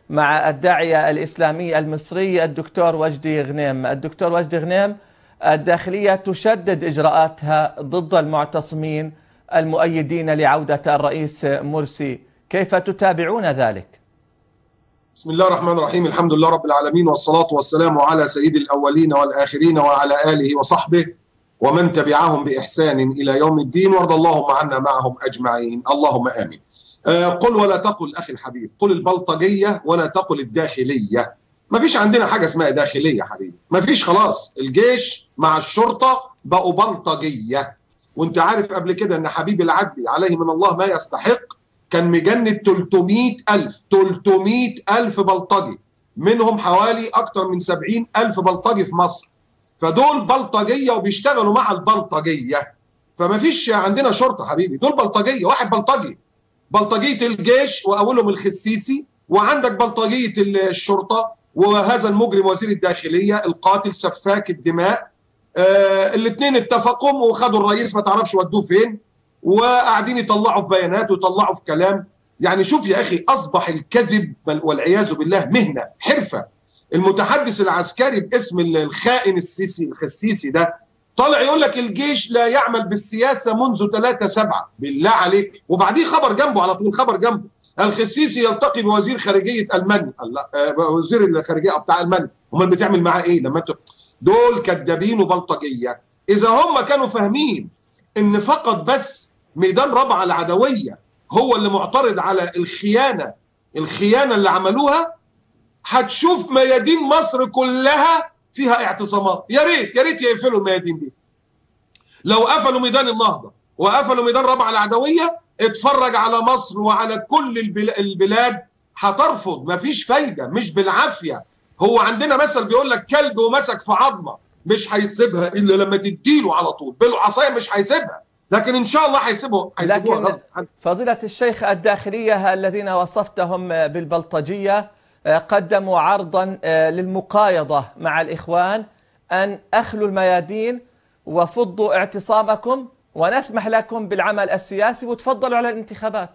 مع الداعية الإسلامي المصري الدكتور وجدي غنيم. الدكتور وجدي غنيم، الداخلية تشدد إجراءاتها ضد المعتصمين المؤيدين لعودة الرئيس مرسي، كيف تتابعون ذلك؟ بسم الله الرحمن الرحيم، الحمد لله رب العالمين، والصلاة والسلام على سيد الأولين والآخرين وعلى آله وصحبه ومن تبعهم بإحسان إلى يوم الدين، وارض اللهم عنا معهم أجمعين، اللهم آمين. قل ولا تقل أخي الحبيب، قل البلطجية ولا تقل الداخلية. ما فيش عندنا حاجة اسمها داخلية حبيبي، ما فيش، خلاص الجيش مع الشرطة بقوا بلطجية. وانت عارف قبل كده ان حبيب العدلي عليه من الله ما يستحق كان مجند 300,000 بلطجي، منهم حوالي أكتر من 70,000 بلطجي في مصر. فدول بلطجية وبيشتغلوا مع البلطجية. فما فيش عندنا شرطة حبيبي، دول بلطجية. واحد بلطجي، بلطجية الجيش وأولهم الخسيسي، وعندك بلطجية الشرطة وهذا المجرم وزير الداخلية القاتل سفاك الدماء. الاثنين اتفقوا وخدوا الرئيس ما تعرفش ودوه فين، وقاعدين يطلعوا في بيانات ويطلعوا في كلام. يعني شوف يا أخي، أصبح الكذب والعياذ بالله مهنة، حرفة. المتحدث العسكري باسم الخائن الخسيسي ده طالع يقول لك الجيش لا يعمل بالسياسة منذ 3/7. بالله عليك. وبعديه خبر جنبه على طول، خبر جنبه: الخسيسي يلتقي بوزير خارجية ألمانيا. وزير الخارجية بتاع ألمانيا، امال بتعمل معاه ايه لما انتوا؟ دول كذابين وبلطجية. إذا هم كانوا فاهمين إن فقط بس ميدان رابعة العدوية هو اللي معترض على الخيانة اللي عملوها، هتشوف ميادين مصر كلها فيها اعتصامات. يا ريت يا ريت يقفلوا الميادين دي. لو قفلوا ميدان النهضة وقفلوا ميدان رابعة العدوية، اتفرج على مصر وعلى كل البلاد هترفض. مفيش فايدة، مش بالعافية. هو عندنا مثل بيقول لك كلب ومسك في عظمة مش هيسيبها الا لما تديله على طول بالعصايه، مش هيسيبها. لكن ان شاء الله هيسيبوها غصب عنه. فضيلة الشيخ، الداخلية الذين وصفتهم بالبلطجية قدموا عرضا للمقايضة مع الإخوان أن أخلوا الميادين وفضوا اعتصامكم ونسمح لكم بالعمل السياسي وتفضلوا على الانتخابات.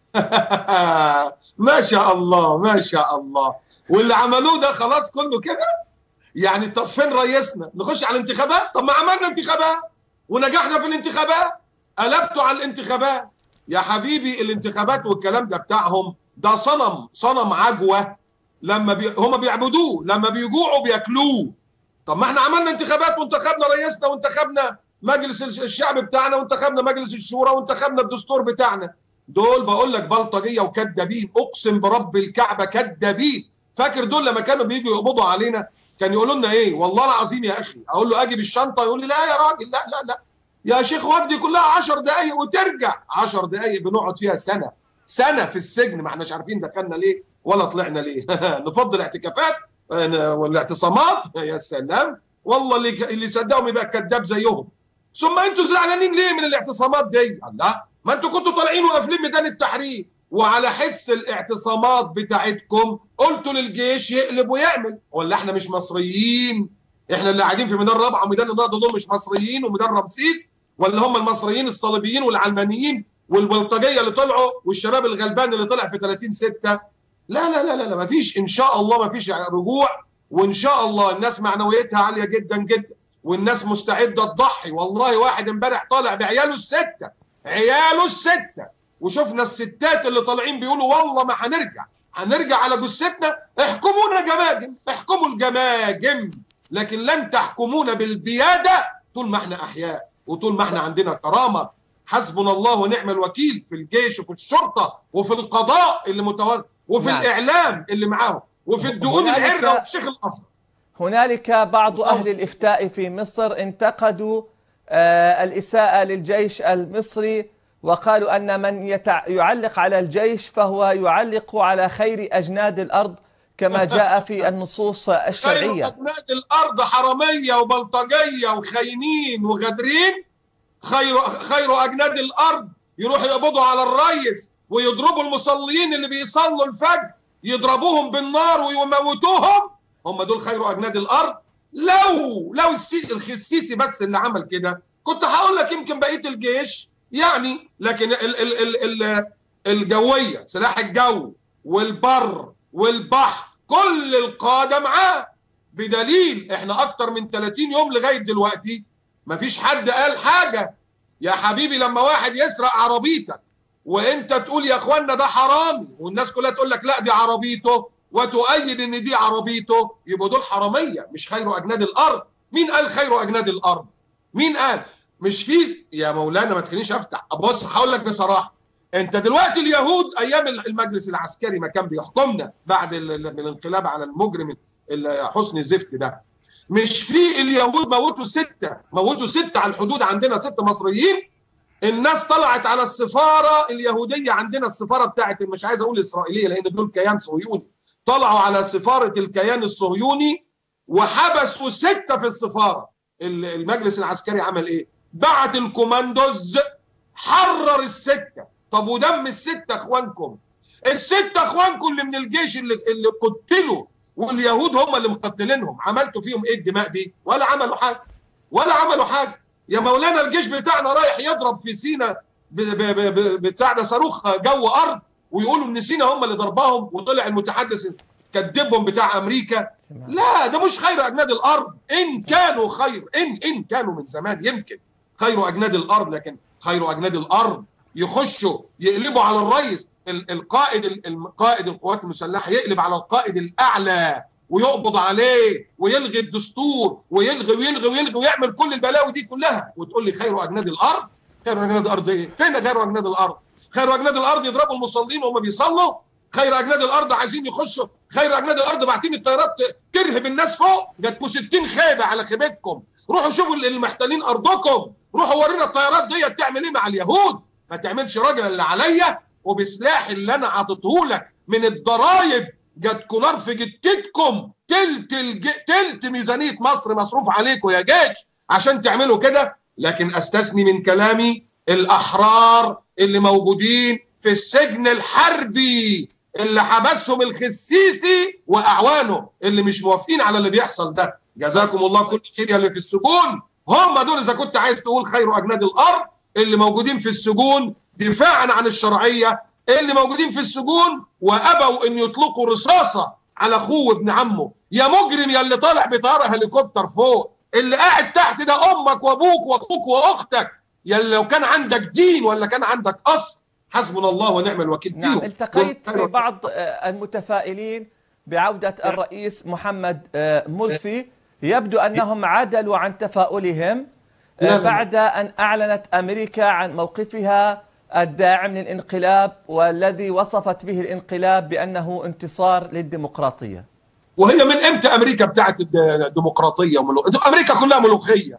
ما شاء الله ما شاء الله. واللي عملوه ده خلاص كله كده. يعني طب فين رئيسنا؟ نخش على الانتخابات؟ طب ما عملنا انتخابات ونجحنا في الانتخابات، قلبتوا على الانتخابات. يا حبيبي الانتخابات والكلام ده بتاعهم ده صنم عجوة. لما هم بيعبدوه، لما بيجوعوا بياكلوه. طب ما احنا عملنا انتخابات وانتخبنا رئيسنا وانتخبنا مجلس الشعب بتاعنا وانتخبنا مجلس الشورى وانتخبنا الدستور بتاعنا. دول بقول لك بلطجية وكدابين، اقسم برب الكعبة كدابين. فاكر دول لما كانوا بييجوا يقبضوا علينا كان يقولوا لنا ايه؟ والله العظيم يا اخي اقول له اجي بالشنطه يقول لي لا يا راجل، لا لا لا يا شيخ وجدي، كلها 10 دقائق وترجع. 10 دقائق بنقعد فيها سنه في السجن، ما احناش عارفين دخلنا ليه ولا طلعنا ليه. نفضل الاعتكافات والاعتصامات. يا سلام والله، اللي صدقهم يبقى كذاب زيهم. ثم انتوا زعلانين ليه من الاعتصامات دي؟ الله، ما انتوا كنتوا طالعين وقافلين ميدان التحرير، وعلى حس الاعتصامات بتاعتكم قلتوا للجيش يقلب ويعمل. ولا احنا مش مصريين؟ احنا اللي قاعدين في ميدان رابعه وميدان النهضه دول مش مصريين؟ وميدان رمسيس؟ ولا هم المصريين الصليبيين والعلمانيين والبلطجيه اللي طلعوا والشباب الغلبان اللي طلع في 30/6؟ لا لا لا لا، مفيش ان شاء الله، مفيش رجوع. وان شاء الله الناس معنويتها عاليه جدا جدا، والناس مستعده تضحي. والله واحد امبارح طالع بعياله السته، عياله السته، وشفنا الستات اللي طالعين بيقولوا والله ما هنرجع على جثتنا. احكمونا جماجم، احكموا الجماجم، لكن لن تحكمونا بالبيادة طول ما احنا احياء وطول ما احنا عندنا كرامة. حسبنا الله ونعم الوكيل في الجيش وفي الشرطة وفي القضاء اللي متوازن وفي الإعلام اللي معاهم وفي الدقون العرة وفي شيخ الأزهر. هنالك بعض أهل الإفتاء في مصر انتقدوا الإساءة للجيش المصري، وقالوا أن من يعلق على الجيش فهو يعلق على خير أجناد الأرض كما جاء في النصوص الشرعية. خير أجناد الأرض حرامية وبلطجية وخاينين وغادرين. خير أجناد الأرض يروحوا يقبضوا على الريس ويضربوا المصلين اللي بيصلوا الفجر، يضربوهم بالنار ويموتوهم. هم دول خير أجناد الأرض. لو الخسيسي بس اللي عمل كده كنت هقول لك يمكن بقية الجيش يعني. لكن الجوية، سلاح الجو والبر والبحر كل القادة معاه، بدليل احنا اكتر من 30 يوم لغاية دلوقتي مفيش حد قال حاجة. يا حبيبي لما واحد يسرق عربيتك وانت تقول يا اخوانا ده حرامي والناس كلها تقول لك لا دي عربيته وتؤيد ان دي عربيته، يبقوا دول حرامية مش خير اجناد الارض. مين قال خير اجناد الارض؟ مين قال؟ مش في يا مولانا ما تخلينيش افتح. بص هقول لك بصراحة، انت دلوقتي اليهود ايام المجلس العسكري ما كان بيحكمنا بعد الانقلاب على المجرم حسني الزفت ده، مش في اليهود موتوا ستة على الحدود عندنا، 6 مصريين. الناس طلعت على السفارة اليهودية عندنا، السفارة بتاعت مش عايز اقول اسرائيلية لان دول كيان صهيوني، طلعوا على سفارة الكيان الصهيوني وحبسوا 6 في السفارة. المجلس العسكري عمل ايه؟ بعت الكوماندوز حرر ال6. طب ودم ال6 اخوانكم، ال6 اخوانكم اللي من الجيش اللي قتلوا واليهود هم اللي مقتلينهم، عملتوا فيهم ايه الدماء دي؟ ولا عملوا حاجه، ولا عملوا حاجه. يا مولانا الجيش بتاعنا رايح يضرب في سينا بتاع ده صاروخ جو ارض ويقولوا ان سينا هم اللي ضرباهم، وطلع المتحدث كذبهم بتاع امريكا. لا ده مش خير اجناد الارض. ان كانوا خير ان كانوا من زمان يمكن خير اجناد الارض، لكن خير اجناد الارض يخشوا يقلبوا على الرئيس القائد القوات المسلحه، يقلب على القائد الاعلى ويقبض عليه ويلغي الدستور ويلغي ويعمل كل البلاوي دي كلها، وتقول لي خير اجناد الارض؟ خير اجناد الارض ايه؟ فين خير اجناد الارض؟ خير اجناد الارض يضربوا المصلين وهم بيصلوا؟ خير اجناد الارض عايزين يخشوا؟ خير اجناد الارض باعتين الطيارات ترهب الناس فوق؟ جاتكم 60 خيبه على خيبتكم، روحوا شوفوا المحتلين ارضكم، روحوا ورينا الطيارات دي تعمل ايه مع اليهود. ما تعملش راجل اللي عليا وبسلاح اللي انا عطيته لك من الضرايب جاتكم نار في جتتكم، تلت ميزانيه مصر مصروف عليكم يا جيش عشان تعملوا كده. لكن استثني من كلامي الاحرار اللي موجودين في السجن الحربي اللي حبسهم الخسيسي واعوانه اللي مش موافقين على اللي بيحصل ده. جزاكم الله كل خير يا اللي في السجون، هم دول اذا كنت عايز تقول خير اجناد الارض اللي موجودين في السجون دفاعا عن الشرعيه، اللي موجودين في السجون وابوا ان يطلقوا رصاصه على اخوه ابن عمه. يا مجرم يا اللي طالع بطياره هليكوبتر فوق، اللي قاعد تحت ده امك وابوك واخوك واختك، يا اللي لو كان عندك دين ولا كان عندك اصل حسبنا الله ونعم الوكيل فيهم. نعم، التقيت في بعض المتفائلين بعودة الرئيس محمد مرسي، يبدو أنهم عدلوا عن تفاؤلهم بعد أن أعلنت أمريكا عن موقفها الداعم للانقلاب والذي وصفت به الانقلاب بأنه انتصار للديمقراطية. وهي من امتى أمريكا بتاعت الديمقراطية؟ أمريكا كلها ملوخية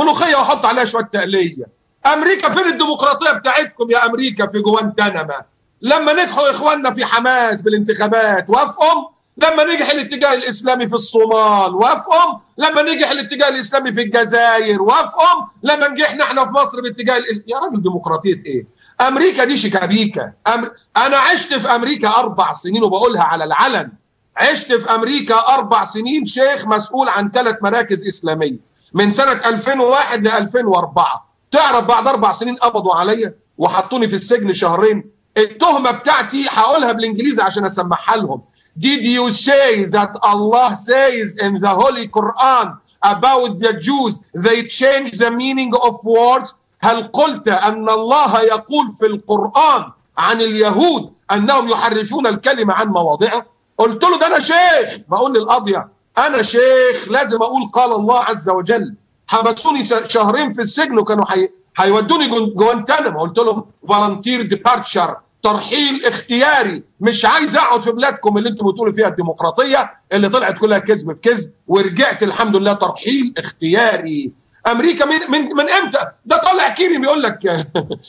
وحط عليها شوية تقلية. أمريكا فين الديمقراطية بتاعتكم يا أمريكا؟ في جوانتاناما لما نجحوا إخواننا في حماس بالانتخابات وافقوا، لما نجح الاتجاه الإسلامي في الصومال وافقوا، لما نجح الاتجاه الإسلامي في الجزائر وافقوا، لما نجحنا احنا في مصر باتجاه يا راجل ديمقراطية إيه؟ أمريكا دي شيكابيكا. أنا عشت في أمريكا 4 سنين وبقولها على العلن، عشت في أمريكا 4 سنين شيخ مسؤول عن 3 مراكز إسلامية من سنة 2001 ل 2004. تعرف بعد 4 سنين قبضوا عليا وحطوني في السجن 2 شهر. التهمة بتاعتي هقولها بالإنجليزي عشان أسمعها لهم. Did you say that Allah says in the Holy Quran about the Jews they change the meaning of words؟ هل قلت أن الله يقول في القرآن عن اليهود أنهم يحرفون الكلمة عن مواضعه؟ قلت له ده أنا شيخ، بقول للقاضية أنا شيخ لازم أقول قال الله عز وجل. حبسوني 2 شهر في السجن وكانوا هيودوني جوانتاناما، قلت لهم فالنتير ديبارتشر، ترحيل اختياري، مش عايز اقعد في بلادكم اللي انتم بتقولوا فيها الديمقراطيه اللي طلعت كلها كذب في كذب، ورجعت الحمد لله ترحيل اختياري. امريكا من امتى؟ ده طالع كيري بيقول لك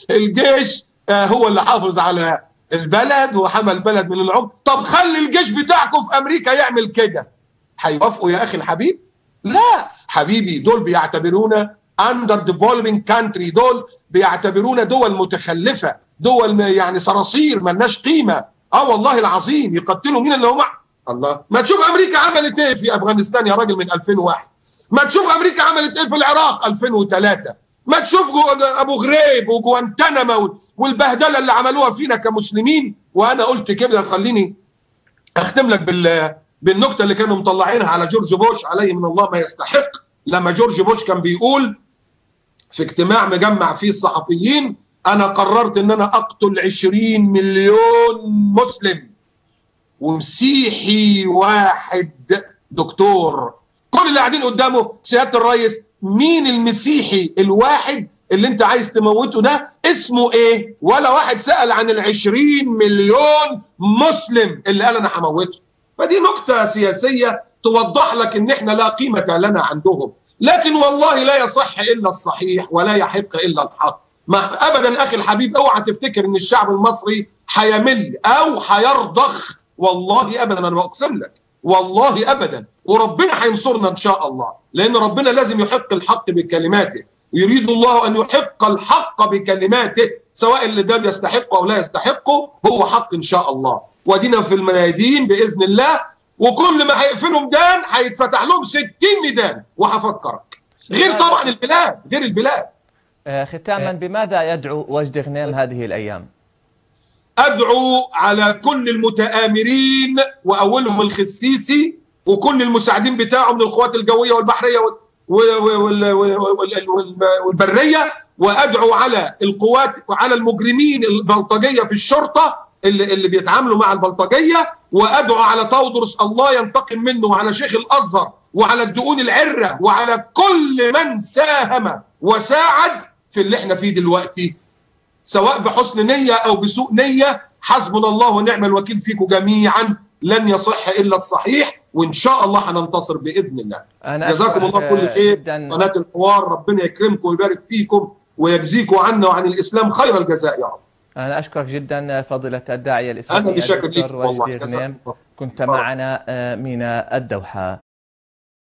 الجيش هو اللي حافظ على البلد وحمى البلد من العنف. طب خلي الجيش بتاعكم في امريكا يعمل كده، هيوافقوا يا اخي الحبيب؟ لا حبيبي، دول بيعتبرونا اندر ديفلوبينج كانتري، دول بيعتبرونا دول متخلفه، دول يعني صراصير ملناش قيمه. والله العظيم يقتلوا مين اللي هم؟ الله، ما تشوف امريكا عملت ايه في افغانستان يا راجل من 2001، ما تشوف امريكا عملت ايه في العراق 2003، ما تشوف ابو غريب وجوانتاناما والبهدله اللي عملوها فينا كمسلمين. وانا قلت كده، خليني اختم لك بالنكته اللي كانوا مطلعينها على جورج بوش عليه من الله ما يستحق، لما جورج بوش كان بيقول في اجتماع مجمع فيه الصحفيين: انا قررت ان انا اقتل 20 مليون مسلم ومسيحي واحد دكتور. كل اللي قاعدين قدامه: سياده الرئيس، مين المسيحي الواحد اللي انت عايز تموته ده اسمه ايه؟ ولا واحد سأل عن ال20 مليون مسلم اللي قال انا هموته. فدي نكتة سياسية توضح لك ان احنا لا قيمة لنا عندهم. لكن والله لا يصح الا الصحيح ولا يحق الا الحق. ما ابدا اخي الحبيب، اوعى تفتكر ان الشعب المصري هيمل او هيرضخ، والله ابدا، انا بقسم لك والله ابدا. وربنا هينصرنا ان شاء الله، لان ربنا لازم يحق الحق بكلماته، يريد الله ان يحق الحق بكلماته، سواء اللي ده يستحقه او لا يستحقه هو حق ان شاء الله. ودينا في الميادين باذن الله، وكل ما هيقفلوا ميدان هيتفتح لهم 60 ميدان. وهفكرك غير طبعا البلاد، غير البلاد. ختاما، بماذا يدعو وجدي غنيم هذه الايام؟ ادعو على كل المتآمرين واولهم الخسيسي وكل المساعدين بتاعه من القوات الجويه والبحريه والبريه، وادعو على القوات وعلى المجرمين البلطجيه في الشرطه اللي بيتعاملوا مع البلطجيه، وادعو على تودرس الله ينتقم منه، وعلى شيخ الازهر، وعلى الدقون العره، وعلى كل من ساهم وساعد في اللي احنا فيه دلوقتي، سواء بحسن نيه او بسوء نيه. حسبنا الله ونعم الوكيل فيكم جميعا، لن يصح الا الصحيح، وان شاء الله هننتصر باذن الله. جزاكم الله كل خير. قناه الحوار ربنا يكرمكم ويبارك فيكم ويجزيكم عنا وعن الاسلام خير الجزاء يا رب. انا اشكرك جدا فضيله الداعيه الاسلامي انا بشكر لكم والله. كنت معنا من الدوحه.